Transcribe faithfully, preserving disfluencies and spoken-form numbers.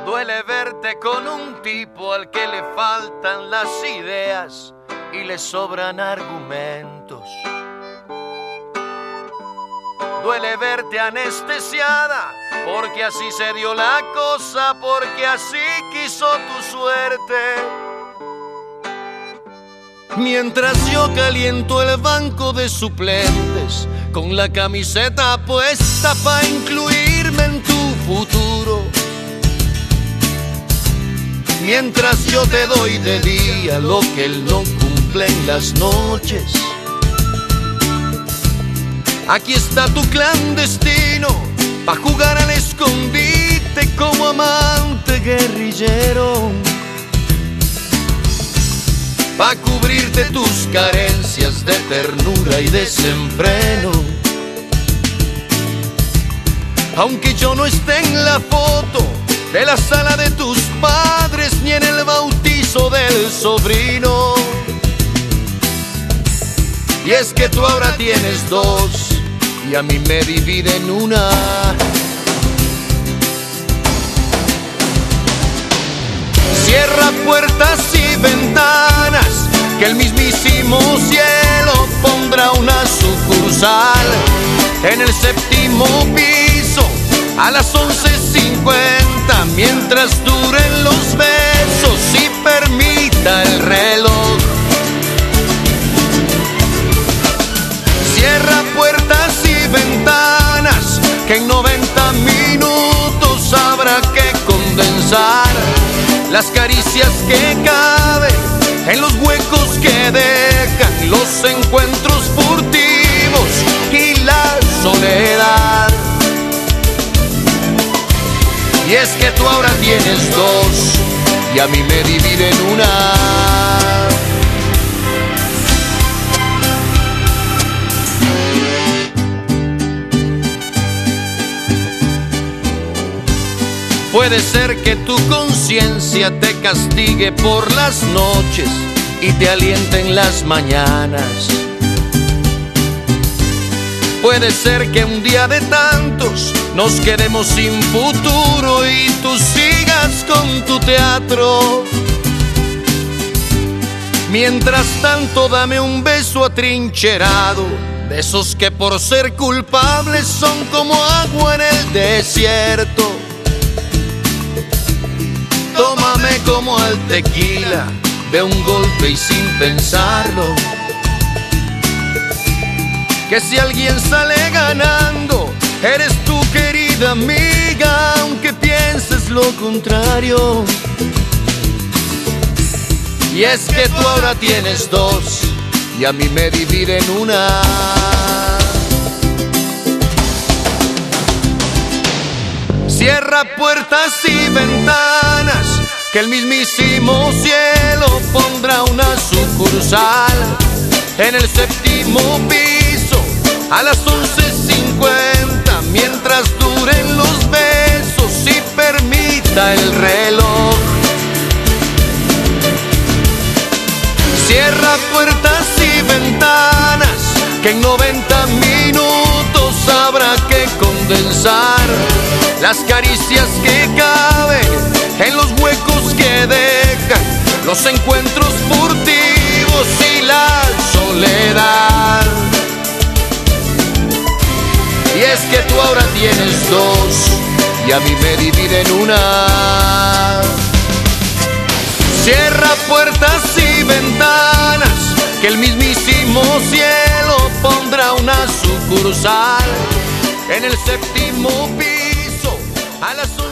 Duele verte con un tipo al que le faltan las ideas y le sobran argumentos. Duele verte anestesiada porque así se dio la cosa, porque así quiso tu suerte. Mientras yo caliento el banco de suplentes con la camiseta puesta pa' incluirme en tu futuro. Mientras yo te doy de día lo que él no cumple en las noches. Aquí está tu clandestino pa' jugar al escondite como amante guerrillero, pa' cubrirte tus carencias de ternura y desenfreno. Aunque yo no esté en la foto de la sala de tus padres ni en el bautizo del sobrino. Y es que tú ahora tienes dos y a mí me dividen una. Cierra puertas y ventanas, que el mismísimo cielo pondrá una sucursal en el séptimo piso a las once cincuenta, mientras duren los besos y permita el reloj. Cierra puertas y ventanas, que en noventa minutos habrá que condensar las caricias que caben en los huecos que dejan los encuentros furtivos y la soledad. Y es que tú ahora tienes dos y a mí me dividen una. Puede ser que tu conciencia te castigue por las noches y te aliente en las mañanas. Puede ser que un día de tantos nos quedemos sin futuro y tú sigas con tu teatro. Mientras tanto, dame un beso atrincherado, de esos que por ser culpables son como agua en el desierto. Tómame como al tequila, de un golpe y sin pensarlo. Que si alguien sale ganando, eres tu querida amiga, aunque pienses lo contrario. Y es que tú ahora tienes dos y a mí me dividen una. Cierra puertas y ventanas, que el mismísimo cielo pondrá una sucursal en el séptimo piso a las once cincuenta, mientras duren los besos y permita el reloj. Cierra puertas y ventanas, que en noventa minutos habrá que condensar las caricias que caben en los huecos que dejan los encuentros furtivos y la soledad. Y es que tú ahora tienes dos y a mí me dividen una. Cierra puertas y ventanas, que el mismísimo cielo pondrá una sucursal en el séptimo piso a las